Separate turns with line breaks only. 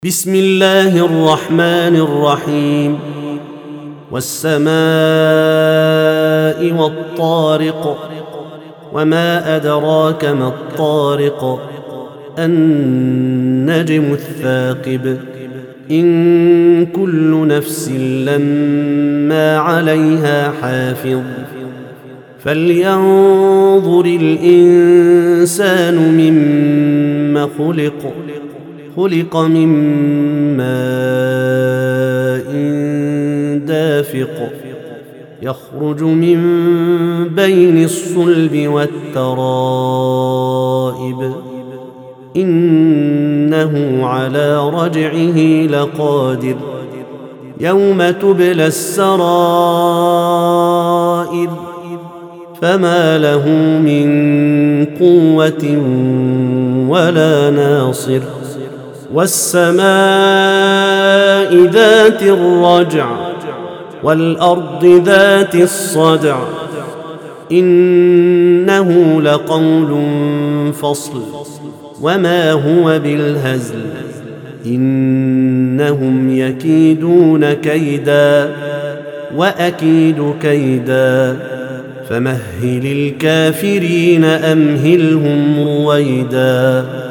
بسم الله الرحمن الرحيم. والسماء والطارق، وما أدراك ما الطارق، النجم الثاقب، إن كل نفس لما عليها حافظ، فلينظر الإنسان مما خلق من ماء دافق، يخرج من بين الصلب والترائب، إنه على رجعه لقادر، يوم تبلى السرائر، فما له من قوة ولا ناصر. والسماء ذات الرجع، والأرض ذات الصدع، إنه لقول فصل، وما هو بالهزل، إنهم يكيدون كيدا وأكيد كيدا، فمهل الكافرين أمهلهم رويدا.